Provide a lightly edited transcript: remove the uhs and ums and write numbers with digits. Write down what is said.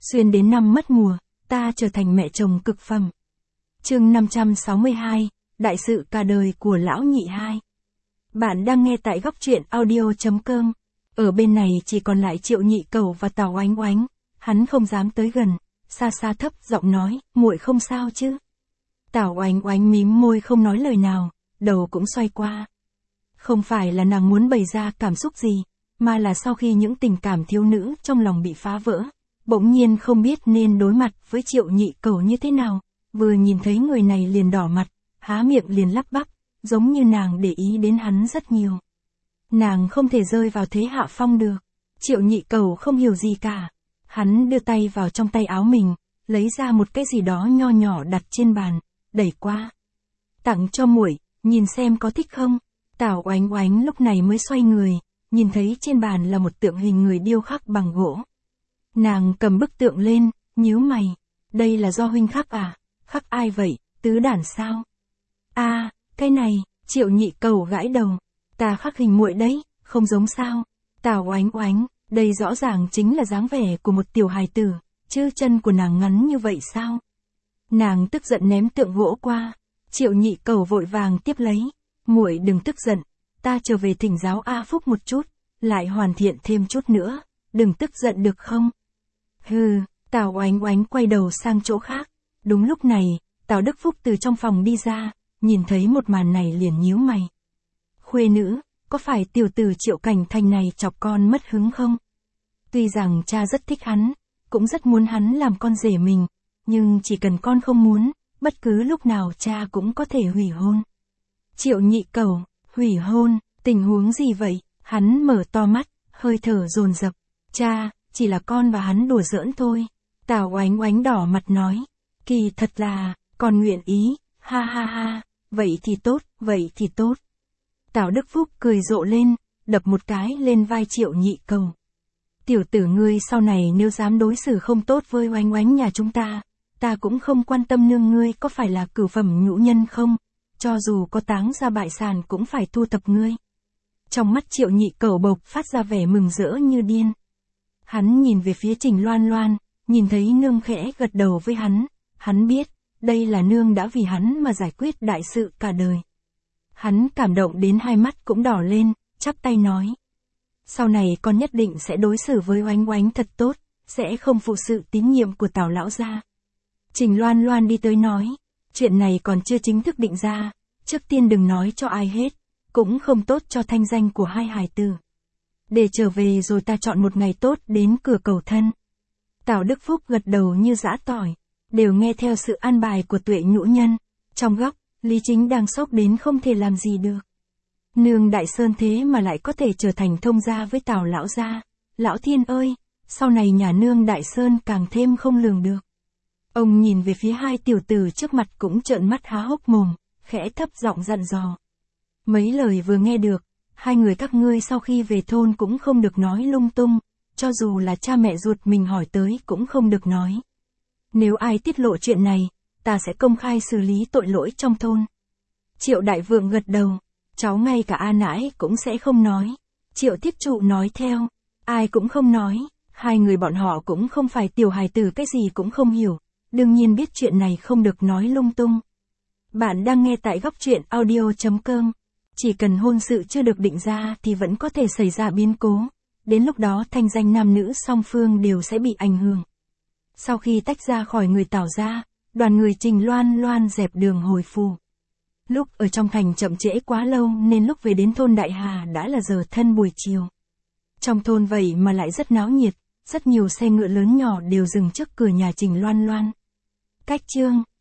Xuyên đến năm mất mùa, ta trở thành mẹ chồng cực phẩm. Chương 562, Đại sự cả đời của lão nhị hai. Bạn đang nghe tại góc truyện audio.com. Ở bên này chỉ còn lại Triệu Nhị Cẩu và Tào Oánh Oánh. Hắn không dám tới gần, xa xa thấp giọng nói, muội không sao chứ? Tào Oánh Oánh mím môi không nói lời nào, đầu cũng xoay qua. Không phải là nàng muốn bày ra cảm xúc gì, mà là sau khi những tình cảm thiếu nữ trong lòng bị phá vỡ, bỗng nhiên không biết nên đối mặt với Triệu Nhị Cẩu như thế nào, vừa nhìn thấy người này liền đỏ mặt, há miệng liền lắp bắp, giống như nàng để ý đến hắn rất nhiều. Nàng không thể rơi vào thế hạ phong được. Triệu Nhị Cẩu không hiểu gì cả. Hắn đưa tay vào trong tay áo mình, lấy ra một cái gì đó nho nhỏ đặt trên bàn, đẩy qua. Tặng cho muội, nhìn xem có thích không? Tào Oánh Oánh lúc này mới xoay người, nhìn thấy trên bàn là một tượng hình người điêu khắc bằng gỗ. Nàng cầm bức tượng lên, nhíu mày. Đây là do huynh khắc à? Khắc ai vậy, tứ đản sao? À, cái này, Triệu Nhị Cẩu gãi đầu. Ta khắc hình muội đấy, không giống sao? Tào Oánh Oánh, đây rõ ràng chính là dáng vẻ của một tiểu hài tử, chứ chân của nàng ngắn như vậy sao? Nàng tức giận ném tượng gỗ qua. Triệu Nhị Cẩu vội vàng tiếp lấy. Muội đừng tức giận, ta trở về thỉnh giáo A Phúc một chút, lại hoàn thiện thêm chút nữa, đừng tức giận được không? Hừ, Tào Oánh Oánh quay đầu sang chỗ khác. Đúng lúc này, Tào Đức Phúc từ trong phòng đi ra, nhìn thấy một màn này liền nhíu mày. Khuê nữ, có phải tiểu tử Triệu Cảnh Thành này chọc con mất hứng không? Tuy rằng cha rất thích hắn, cũng rất muốn hắn làm con rể mình, nhưng chỉ cần con không muốn, bất cứ lúc nào cha cũng có thể hủy hôn. Triệu Nhị Cẩu, hủy hôn, tình huống gì vậy? Hắn mở to mắt, hơi thở dồn dập. Cha, chỉ là con và hắn đùa giỡn thôi. Tào Oánh Oánh đỏ mặt nói. Kỳ thật là, con nguyện ý, ha ha ha, vậy thì tốt, vậy thì tốt. Tào Đức Phúc cười rộ lên, đập một cái lên vai Triệu Nhị Cẩu. Tiểu tử ngươi sau này nếu dám đối xử không tốt với Oánh Oánh nhà chúng ta cũng không quan tâm nương ngươi có phải là cửu phẩm nhũ nhân không, cho dù có táng ra bại sản cũng phải thu thập ngươi. Trong mắt Triệu Nhị Cẩu bộc phát ra vẻ mừng rỡ như điên. Hắn nhìn về phía Trình Loan Loan, nhìn thấy nương khẽ gật đầu với hắn biết, đây là nương đã vì hắn mà giải quyết đại sự cả đời. Hắn cảm động đến hai mắt cũng đỏ lên, chắp tay nói. Sau này con nhất định sẽ đối xử với Oánh Oánh thật tốt, sẽ không phụ sự tín nhiệm của Tào lão gia. Trình Loan Loan đi tới nói, chuyện này còn chưa chính thức định ra, trước tiên đừng nói cho ai hết, cũng không tốt cho thanh danh của hai hài tử. Để trở về rồi ta chọn một ngày tốt đến cửa cầu thân. Tào Đức Phúc gật đầu như giã tỏi, đều nghe theo sự an bài của Tuệ nhũ nhân. Trong góc, Lý Chính đang sốc đến không thể làm gì được. Nương Đại Sơn thế mà lại có thể trở thành thông gia với Tào lão gia. Lão thiên ơi, sau này nhà nương Đại Sơn càng thêm không lường được. Ông nhìn về phía hai tiểu tử trước mặt cũng trợn mắt há hốc mồm, khẽ thấp giọng dặn dò. Mấy lời vừa nghe được, hai người các ngươi sau khi về thôn cũng không được nói lung tung, cho dù là cha mẹ ruột mình hỏi tới cũng không được nói. Nếu ai tiết lộ chuyện này, ta sẽ công khai xử lý tội lỗi trong thôn. Triệu Đại Vượng gật đầu, cháu ngay cả A Nãi cũng sẽ không nói. Triệu Thiết Trụ nói theo, ai cũng không nói, hai người bọn họ cũng không phải tiểu hài tử cái gì cũng không hiểu, đương nhiên biết chuyện này không được nói lung tung. Bạn đang nghe tại góc truyện audio.com. Chỉ cần hôn sự chưa được định ra thì vẫn có thể xảy ra biến cố, đến lúc đó thanh danh nam nữ song phương đều sẽ bị ảnh hưởng. Sau khi tách ra khỏi người Tào gia, đoàn người Trình Loan Loan dẹp đường hồi phủ. Lúc ở trong thành chậm trễ quá lâu nên lúc về đến thôn Đại Hà đã là giờ thân buổi chiều. Trong thôn vậy mà lại rất náo nhiệt, rất nhiều xe ngựa lớn nhỏ đều dừng trước cửa nhà Trình Loan Loan. Cách chương